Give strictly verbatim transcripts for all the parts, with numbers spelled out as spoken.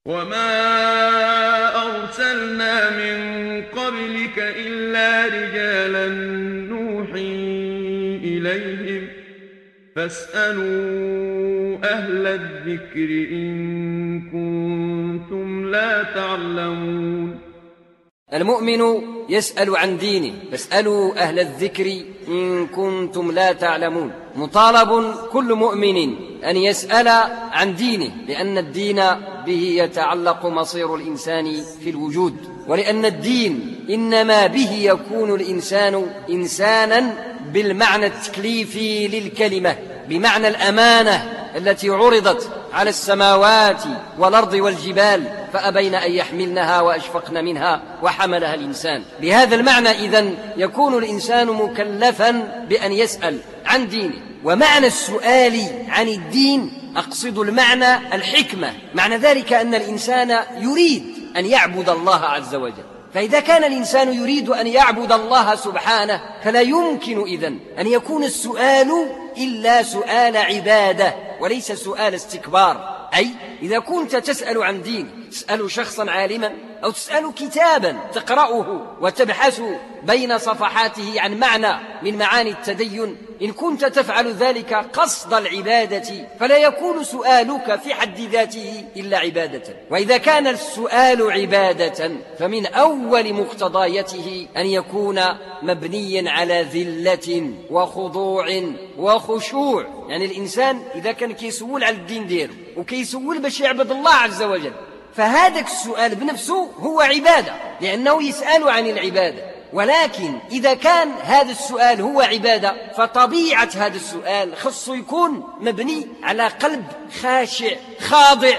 وما أرسلنا من قبلك إلا رجالا نوحي إليهم فاسألوا أهل الذكر إن كنتم لا تعلمون. المؤمن يسأل عن دينه، فاسألوا أهل الذكر إن كنتم لا تعلمون. مطالب كل مؤمن أن يسأل عن دينه، لأن الدين به يتعلق مصير الإنسان في الوجود، ولأن الدين إنما به يكون الإنسان إنسانا بالمعنى التكليفي للكلمة، بمعنى الأمانة التي عرضت على السماوات والأرض والجبال فأبين أن يحملنها وأشفقن منها وحملها الإنسان. بهذا المعنى إذن يكون الإنسان مكلفا بأن يسأل عن دينه. ومعنى السؤال عن الدين أقصد المعنى الحكمة، معنى ذلك أن الإنسان يريد أن يعبد الله عز وجل، فإذا كان الإنسان يريد أن يعبد الله سبحانه فلا يمكن إذن أن يكون السؤال إلا سؤال عبادة وليس سؤال استكبار. أي إذا كنت تسأل عن دين، تسأل شخصا عالما أو تسأل كتابا تقرأه وتبحث بين صفحاته عن معنى من معاني التدين، إن كنت تفعل ذلك قصد العبادة فلا يكون سؤالك في حد ذاته إلا عبادة. وإذا كان السؤال عبادة فمن أول مقتضياته أن يكون مبنيا على ذلة وخضوع وخشوع. يعني الإنسان إذا كان كيسول على الدين ديره وكيسول باش يعبد الله عز وجل، فهذا السؤال بنفسه هو عبادة لأنه يسأل عن العبادة. ولكن إذا كان هذا السؤال هو عبادة فطبيعة هذا السؤال خصه يكون مبني على قلب خاشع خاضع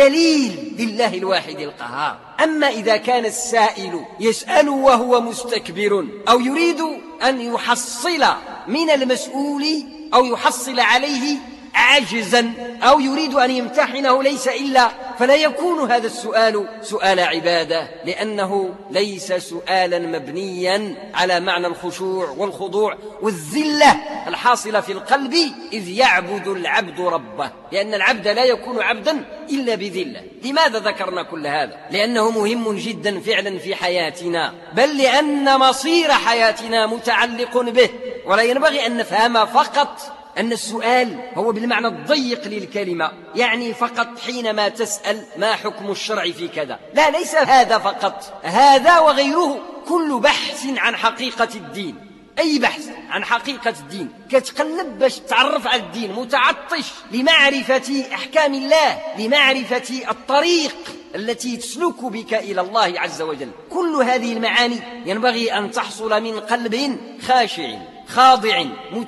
ذليل لله الواحد القهار. أما إذا كان السائل يسأل وهو مستكبر أو يريد أن يحصل من المسؤول أو يحصل عليه عجزا أو يريد أن يمتحنه ليس إلا، فلا يكون هذا السؤال سؤال عبادة، لأنه ليس سؤالا مبنيا على معنى الخشوع والخضوع والذلة الحاصلة في القلب إذ يعبد العبد ربه، لأن العبد لا يكون عبدا إلا بذلة. لماذا ذكرنا كل هذا؟ لأنه مهم جدا فعلا في حياتنا، بل لأن مصير حياتنا متعلق به. ولا ينبغي أن نفهم فقط أن السؤال هو بالمعنى الضيق للكلمة، يعني فقط حينما تسأل ما حكم الشرع في كذا. لا، ليس هذا فقط، هذا وغيره كل بحث عن حقيقة الدين. أي بحث عن حقيقة الدين كتقلب باش تعرف على الدين، متعطش لمعرفة أحكام الله، لمعرفة الطريق التي تسلك بك إلى الله عز وجل. كل هذه المعاني ينبغي أن تحصل من قلب خاشع خاضع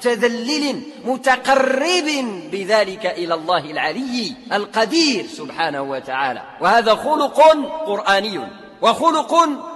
متذلل متقرب بذلك إلى الله العلي القدير سبحانه وتعالى. وهذا خلق قرآني وخلق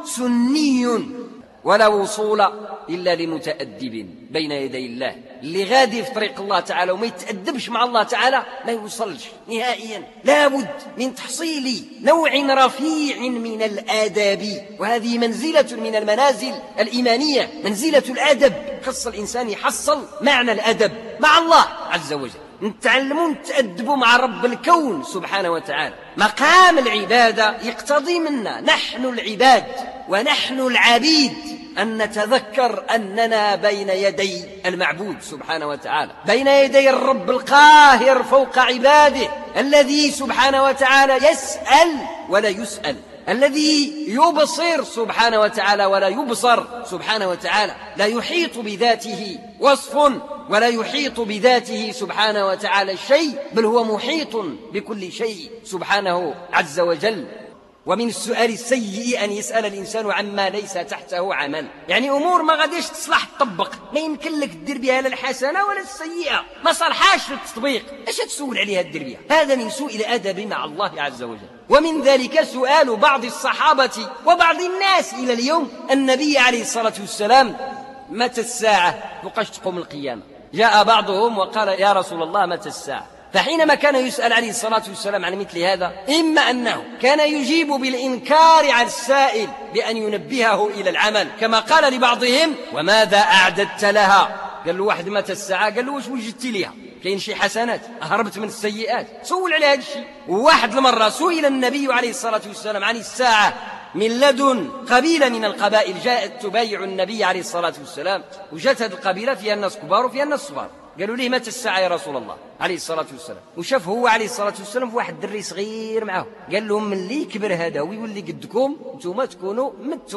سني، ولا وصول إلا لمتأدب بين يدي الله. اللي غادي في طريق الله تعالى وما يتأدبش مع الله تعالى ما يوصلش نهائيا. لابد من تحصيل نوع رفيع من الآداب، وهذه منزلة من المنازل الإيمانية، منزلة الأدب. خص الإنسان يحصل معنى الأدب مع الله عز وجل، نتعلموا نتأدبوا مع رب الكون سبحانه وتعالى. مقام العبادة يقتضي منا نحن العباد ونحن العبيد أن نتذكر أننا بين يدي المعبود سبحانه وتعالى، بين يدي الرب القاهر فوق عباده، الذي سبحانه وتعالى يسأل ولا يسأل، الذي يبصر سبحانه وتعالى ولا يبصر سبحانه وتعالى، لا يحيط بذاته وصف ولا يحيط بذاته سبحانه وتعالى شيء، بل هو محيط بكل شيء سبحانه عز وجل. ومن السؤال السيء أن يسأل الإنسان عما ليس تحته عمل، يعني أمور ما غاديش تصلح تطبق، ما يمكن لك تدير بها لا الحسنة ولا السيئة، ما صلحاش للتطبيق، ايش تسول عليها تدير بها؟ هذا من سوء الأدب مع الله عز وجل. ومن ذلك سؤال بعض الصحابة وبعض الناس إلى اليوم النبي عليه الصلاة والسلام: متى الساعة؟ وقاش تقوم القيامة؟ جاء بعضهم وقال: يا رسول الله متى الساعة؟ فحينما كان يسأل عليه الصلاة والسلام عن مثل هذا، إما أنه كان يجيب بالإنكار على السائل بأن ينبهه إلى العمل، كما قال لبعضهم: وماذا أعددت لها؟ قال له واحد: متى الساعة؟ قال له: وش وجدت لها؟ كاين شي حسنات هربت من السيئات، سول على هذا الشيء. وواحد المرة سئل النبي عليه الصلاة والسلام عن الساعة من لدن قبيلة من القبائل جاءت تبايع النبي عليه الصلاة والسلام، وجاءت هذه القبيلة فيها الناس كبار وفيها الناس صغار. قالوا ليه متى الساعة يا رسول الله عليه الصلاة والسلام؟ وشاف هو عليه الصلاة والسلام بواحد دري صغير معه، قال لهم من اللي يكبر هذا ويولي قدكم انتم تكونوا متوا.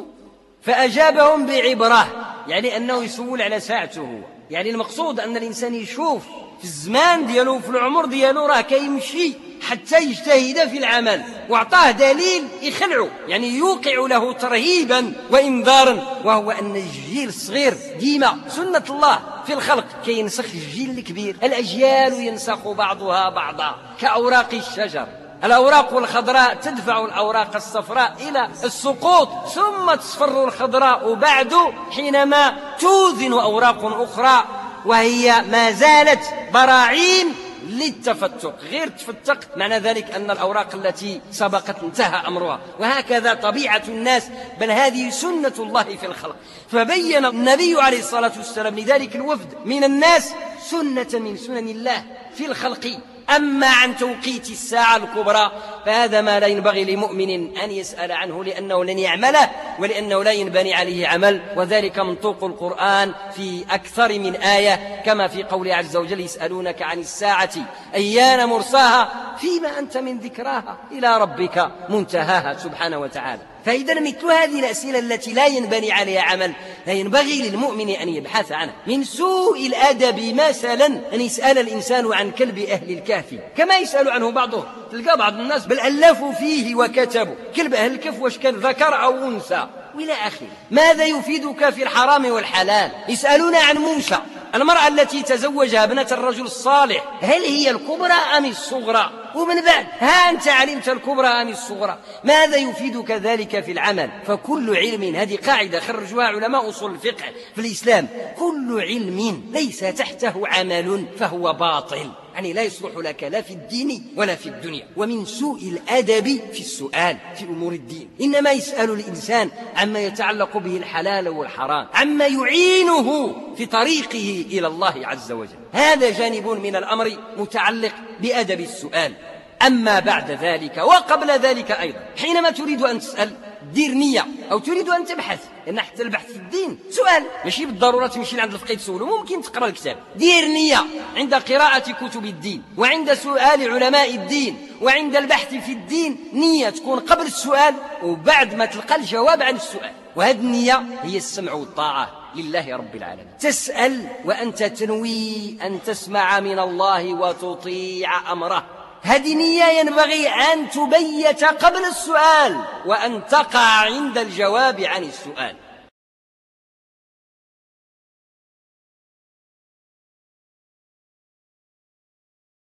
فأجابهم بعبرة، يعني أنه يسول على ساعته هو. يعني المقصود أن الإنسان يشوف في الزمان ديالو في العمر ديالو راه كيمشي حتى يجتهد في العمل، واعطاه دليل يخلعه، يعني يوقع له ترهيبا وإنذارا، وهو أن الجيل الصغير ديما سنة الله في الخلق كينسخ الجيل الكبير. الأجيال ينسخ بعضها بعضا كأوراق الشجر، الأوراق الخضراء تدفع الأوراق الصفراء إلى السقوط، ثم تصفر الخضراء بعد حينما توذن أوراق أخرى وهي ما زالت براعين للتفتق، غير تفتق معنى ذلك أن الأوراق التي سبقت انتهى أمرها. وهكذا طبيعة الناس، بل هذه سنة الله في الخلق. فبين النبي عليه الصلاة والسلام لذلك الوفد من الناس سنة من سنن الله في الخلق. أما عن توقيت الساعة الكبرى فهذا ما لا ينبغي لمؤمن أن يسأل عنه، لأنه لن يعمله ولأنه لا ينبني عليه عمل، وذلك منطوق القرآن في أكثر من آية، كما في قوله عز وجل يسألونك عن الساعة أيان مرساها فيما أنت من ذكراها إلى ربك منتهاها سبحانه وتعالى. فإذا مثل هذه الأسئلة التي لا ينبني عليها عمل لا ينبغي للمؤمن أن يبحث عنها. من سوء الأدب مثلا أن يسأل الإنسان عن كلب أهل الكهف كما يسأل عنه بعضهم. تلقى بعض الناس بل ألفوا فيه وكتبوا كلب أهل الكهف واش كان ذكر أو أنثى وإلى آخره. ماذا يفيدك في الحرام والحلال؟ يسألون عن موسى المرأة التي تزوجها ابنة الرجل الصالح، هل هي الكبرى أم الصغرى؟ ومن بعد ها أنت علمت الكبرى أم الصغرى؟ ماذا يفيدك ذلك في العمل؟ فكل علم، هذه قاعدة خرجوها علماء أصول الفقه في الإسلام، كل علم ليس تحته عمل فهو باطل، يعني لا يصلح لك لا في الدين ولا في الدنيا. ومن سوء الأدب في السؤال في أمور الدين، إنما يسأل الإنسان عما يتعلق به الحلال والحرام، عما يعينه في طريقه إلى الله عز وجل. هذا جانب من الأمر متعلق بأدب السؤال. أما بعد ذلك وقبل ذلك أيضا، حينما تريد أن تسأل دير نية أو تريد أن تبحث، لأن حتى البحث في الدين سؤال، ماشي بالضرورة تمشي لعند الفقيه تسوله، ممكن تقرأ الكتاب. دير نية عند قراءة كتب الدين وعند سؤال علماء الدين وعند البحث في الدين، نية تكون قبل السؤال وبعد ما تلقى الجواب عن السؤال. وهذه النية هي السمع والطاعة لله رب العالمين. تسأل وأنت تنوي أن تسمع من الله وتطيع أمره، هذه نية ينبغي أن تبيت قبل السؤال وأن تقع عند الجواب عن السؤال.